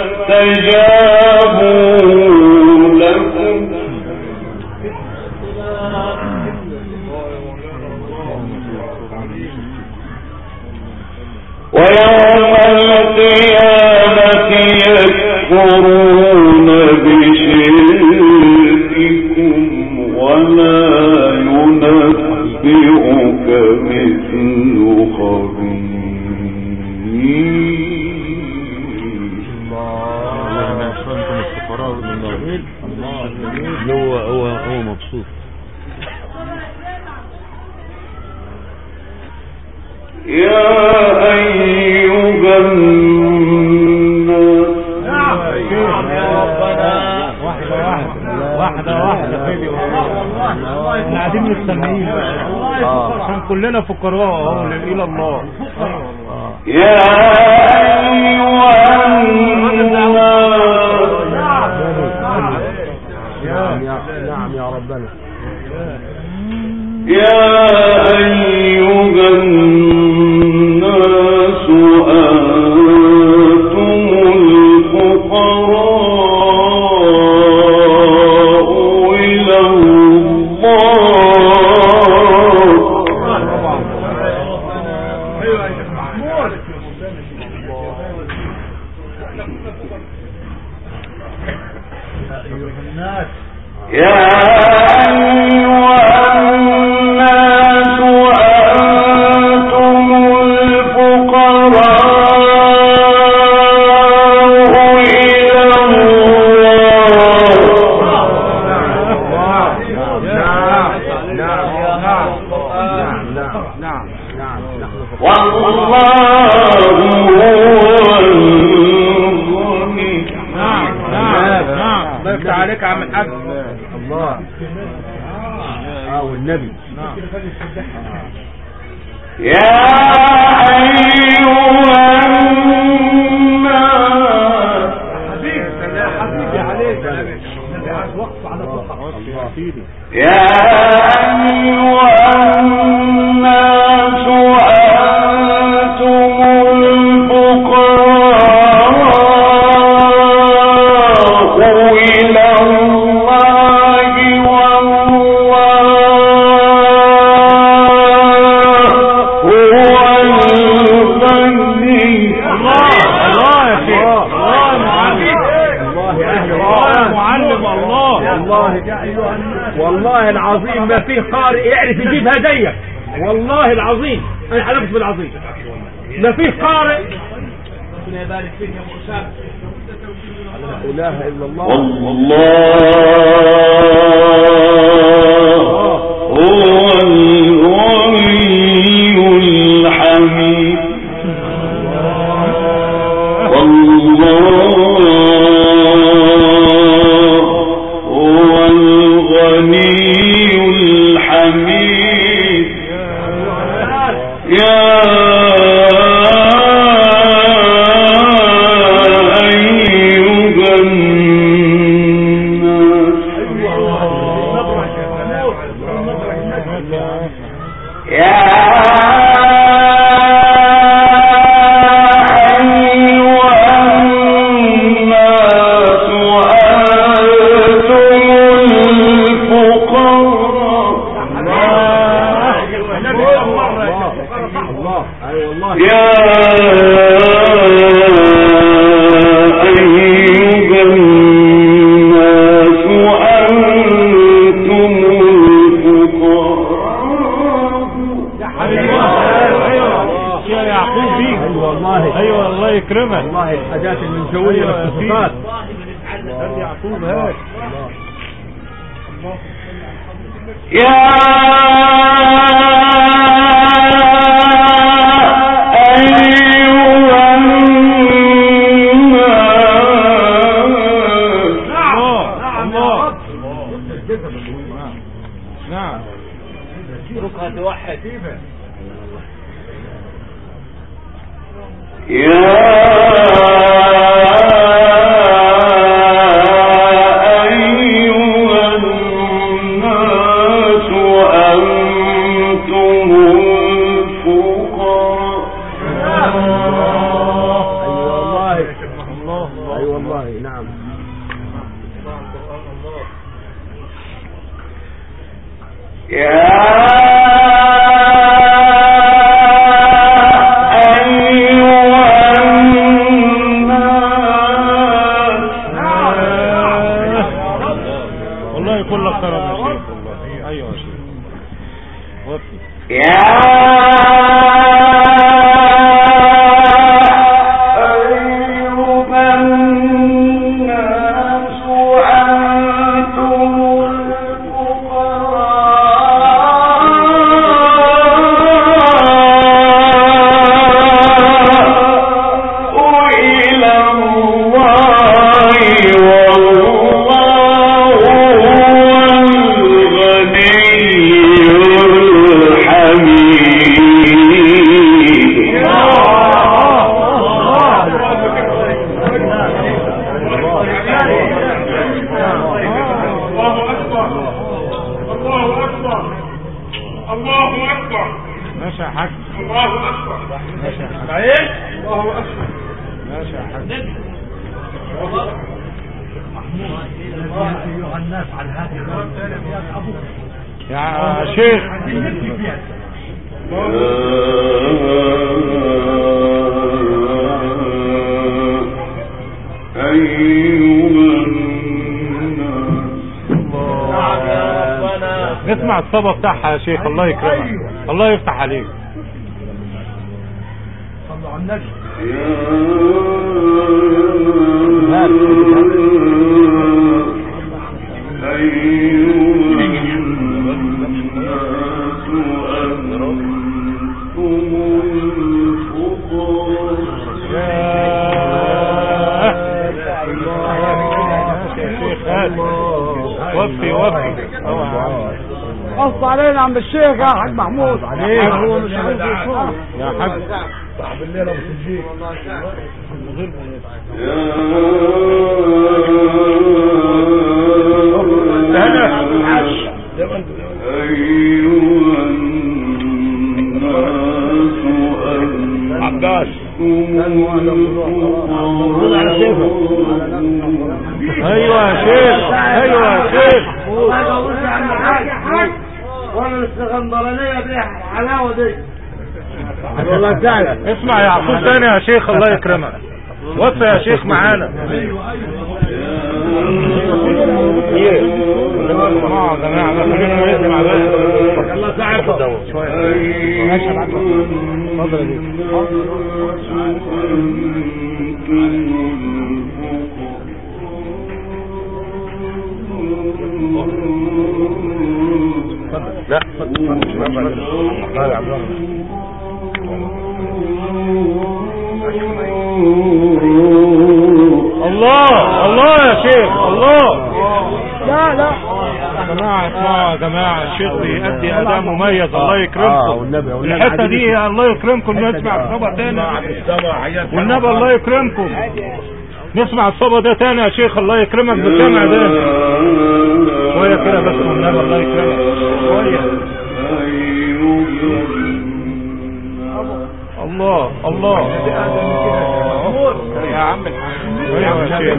استجابوا لكم. ويوم القيامة يكفرون بشرككم ولا ينبئك مثل خبير. هو هو هو مبسوط. يا أيها الناس. واحدة واحدة واحدة فيديو. احنا قاعدين مستمعين عشان كلنا فقراء اهو إلى الله. يا أيها الناس. نعم يا ربنا. يا أيها الناس أنتم الفقراء إلى الله. يا أيها الناس أنتم الفقراء إلى الله والله هو الغني. نعم نعم نعم الله يفتح عليك يا عم الحاج. الله اه والنبي. يا أيها الناس حبيبي عليك يا أيها الناس أنتم الفقراء إلى الله والله هو الغني. الله الله يا شيخ الله معلم والله اهل الله معلم الله والله والله العظيم ما فيه قارئ يعرف يجيب هدية. والله العظيم انا حلفت بالعظيم ما فيه قارئ. ربنا يبارك فيك يا ابو اسامه. لا اله الا الله. والله هو الغني الحميد. والله هو الغني الحميد. يا أيها الناس يا ايوه الله يكرمك. والله الحاجات المنزوية والصفات. خلي يعقوب هاك. يا أيها الناس. نعم نعم نعم ركعة توحد. يا أيها الناس أنتم الفقراء. أي والله نعم. يا يا شيخ أيها الناس نسمع الصبا بتاعها يا شيخ. الله يكرمك، الله يفتح عليك. صلوا على النبي. وفي وفي قص علينا عم الشيخ يا حاج محمود. عليك هو مش عارف يصوم يا حاج. صاحب الليله ابو سجين. عباس ايوه يا شيخ، ايوه يا شيخ. وانا الاسكندرانيه دي الحلاوه دي. والله تعالى اسمع يا عقوب تاني يا شيخ. الله يكرمك. وصي يا شيخ معانا. اسمعوا يا جماعه، خلينا نسمع بس. يلا ساعدنا شويه. ماشي يا عقوب. اتفضل يا لا الله الله يا شيخ الله. لا لا يا جماعه اسمعوا يا جماعه، الشيخ بيأدي اداء مميز. الله يكرمكم. الحته دي الله يكرمكم نسمع الصبا تاني. والنبي الله يكرمكم نسمع الصبا ده تاني يا شيخ. الله يكرمك بالسمع ده شويه كده بس والنبي. الله يكرمك شويه. الله الله يا عم ايوه يا شيخ.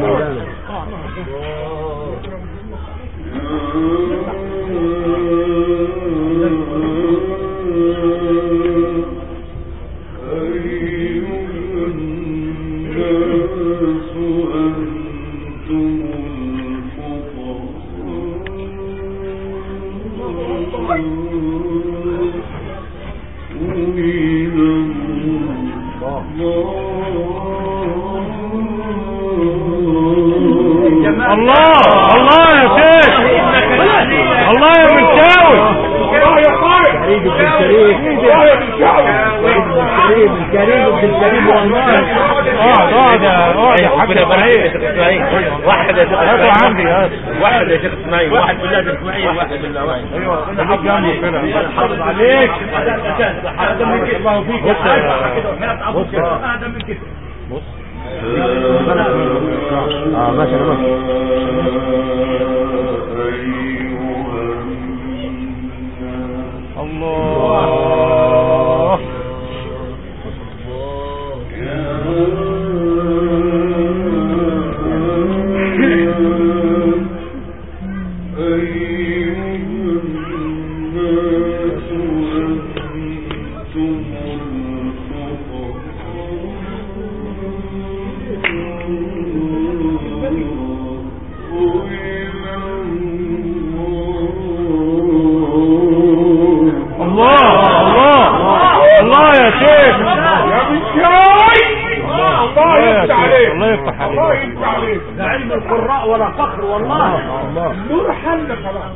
الله الله يا شيخ. الله يا منشاوي. الله يا طارق. كريم ابن كريم. الله يا منشاوي. كريم كريم ابن كريم والله. اقعد اقعد اقعد يا حاج ابراهيم. واحد يا شيخ هاتوا عندي هات. واحد يا شيخ اسماعيل. واحد بالله اسماعيل. واحد بالله. ايوه انا حاج جنبه كده. حافظ عليك. الله فيك. بص بص اقدم من كده. بص اه ماشي ماشي. الله الله يفتح عليك. الله يفتح عليك. ده علم القراء ولا فخر والله. النور حل خلاص.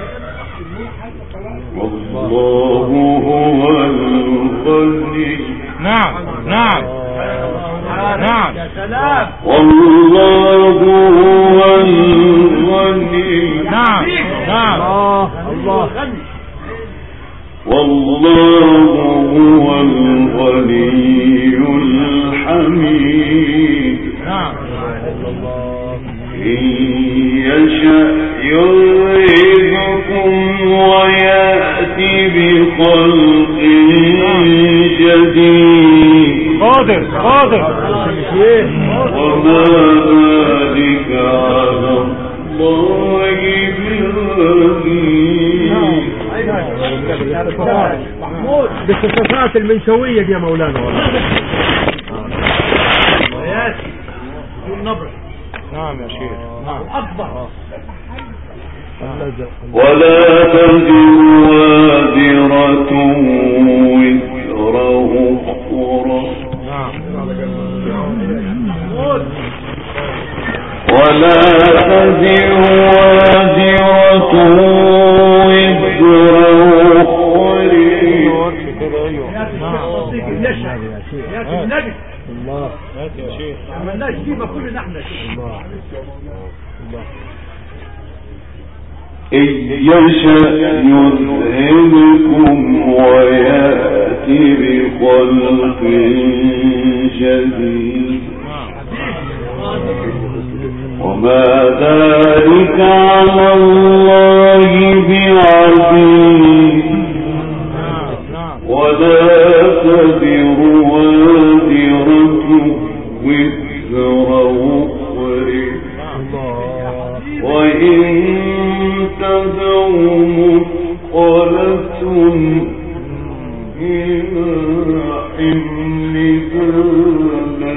والله هو الغني. نعم نعم نعم. يا سلام. والله هو الغني. نعم نعم. الله غني. والله هو الغني الحميد. نعم. إن يشأ يذهبكم ويأتي بخلق جديد. قادر قادر. وما ذلك على الله بعزيز. محمود بالصفات المنشوية دي يا مولانا والله. ياسي النبر. نعم يا شيخ. نعم أكبر. ولا تزر وازرة وزر أخرى ولا تزر وازرة وزر أخرى. الله يا شيخ عملناش دي ما كلنا احنا الله الله إن يشأ يذهبكم ويأتي بخلق جديد وما ذلك على الله بعزيز ولا تزر وازرة وزر أخرى وإن تدع مثقلة إلى حملها لا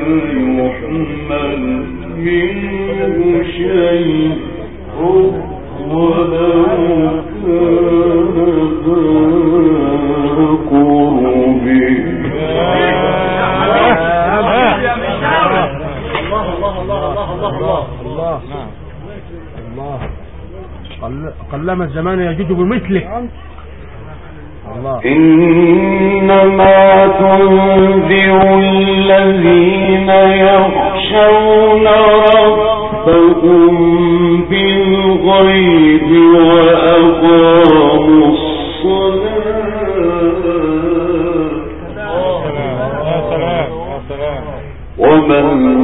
يحمل منه شيء ولو كان ذا قرب. قلما الزمان يجد بمثله. الله إنما تنذر الذين يخشون ربهم بالغيب وأقاموا الصلاة ومن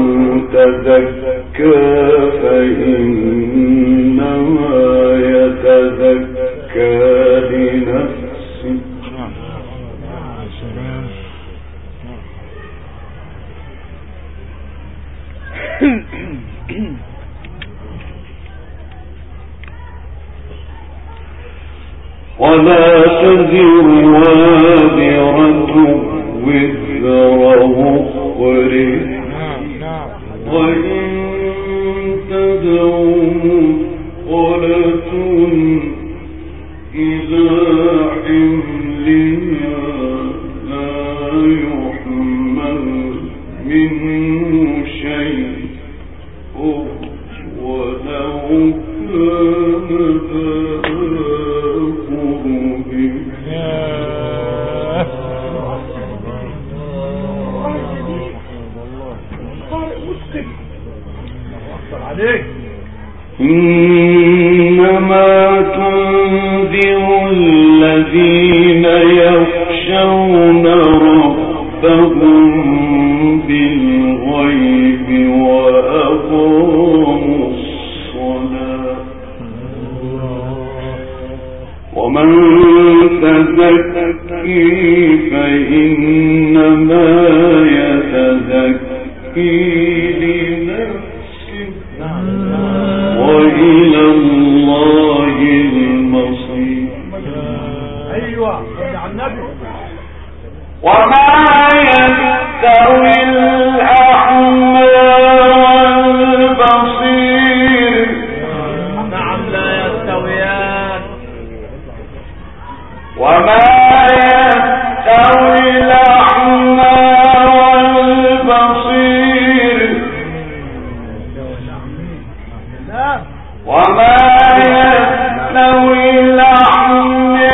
تزكى فإنما يتزكى لنفسه ولا تزر وازرة وزر أخرى وإن تدع مثقلة إلى حملها لا يحمل منه شيء ولو كان ذا قرب. إنما تنذر الذين يخشون ربهم بالغيب وأقاموا الصلاة ومن تزكي فإنما يتزكي لنفسه وإلى الله المصير. ايوه على النبي. وما يستوي الأعمى والبصير. نعم لا يستويان. وما يستوي الأعمى والبصير وما يستوي الأعمى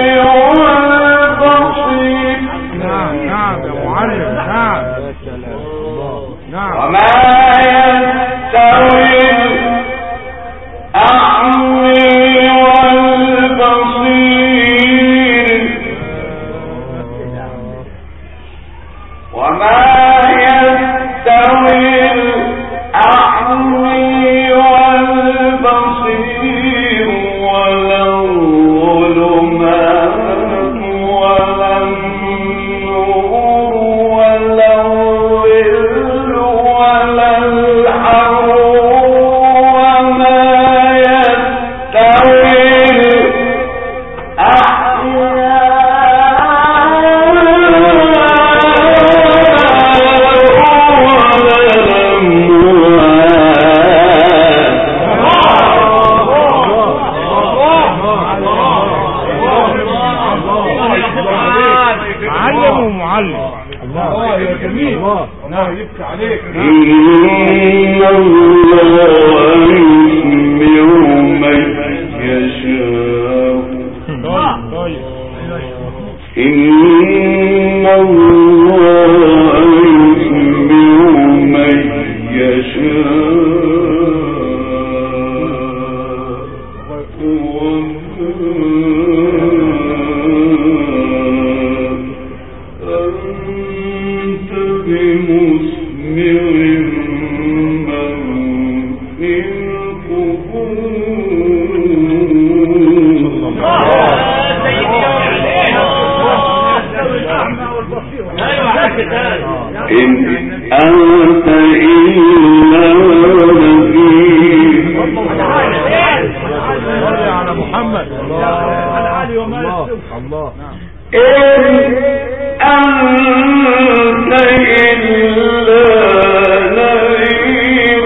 والبصير. نعم نعم يا معلم نعم نعم وما يستوي الأعمى والبصير وما يستوي الأعمى والبصير ولا الظلمات ولا النور ولا الظل ولا الحرور وما يستوي الأحياء ولا الله يا جميل. الله الله يفتح عليك. إن الله يسمع من يشاء. إن الله يسمع من يشاء. إن أنت إلا نذير. على محمد. الله الله. إن أنت إلا نذير.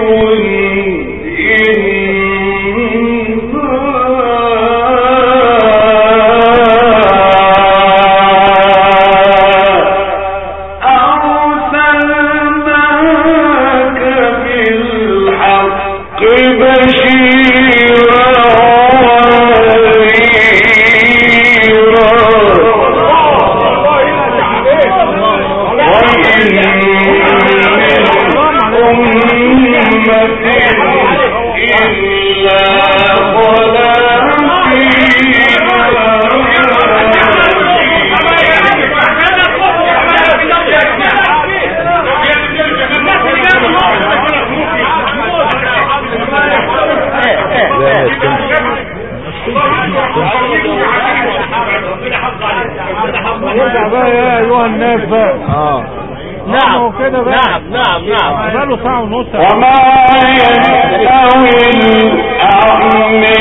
نرجع بقى يا ايها الناس بقى. اه نعم كده بقى. نعم نعم نعم بقاله ساعة ونص. وما يستوي الأعمى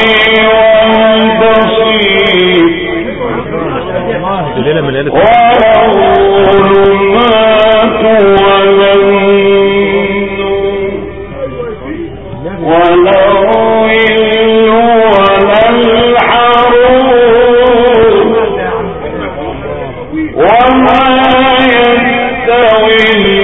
والبصير ولا الظلمات ولا النور ولا الظل ولا الحرور وما يستوي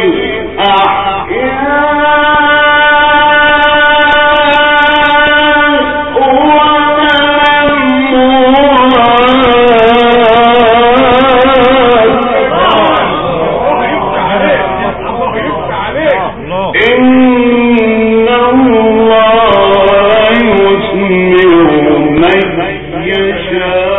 الأحياء ولا الأموات. إن الله يسمع من يشاء.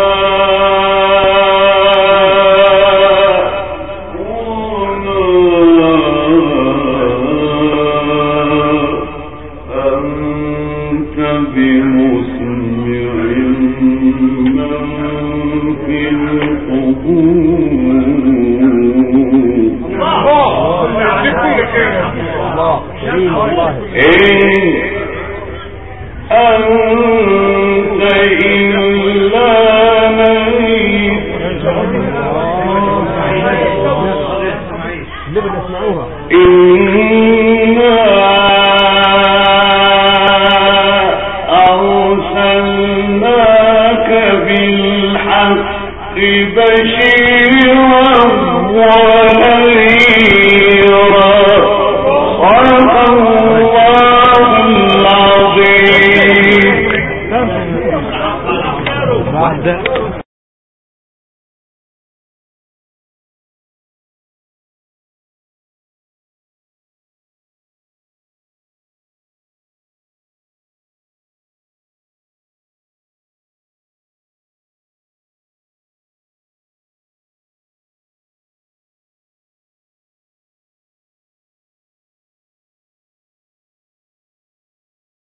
ده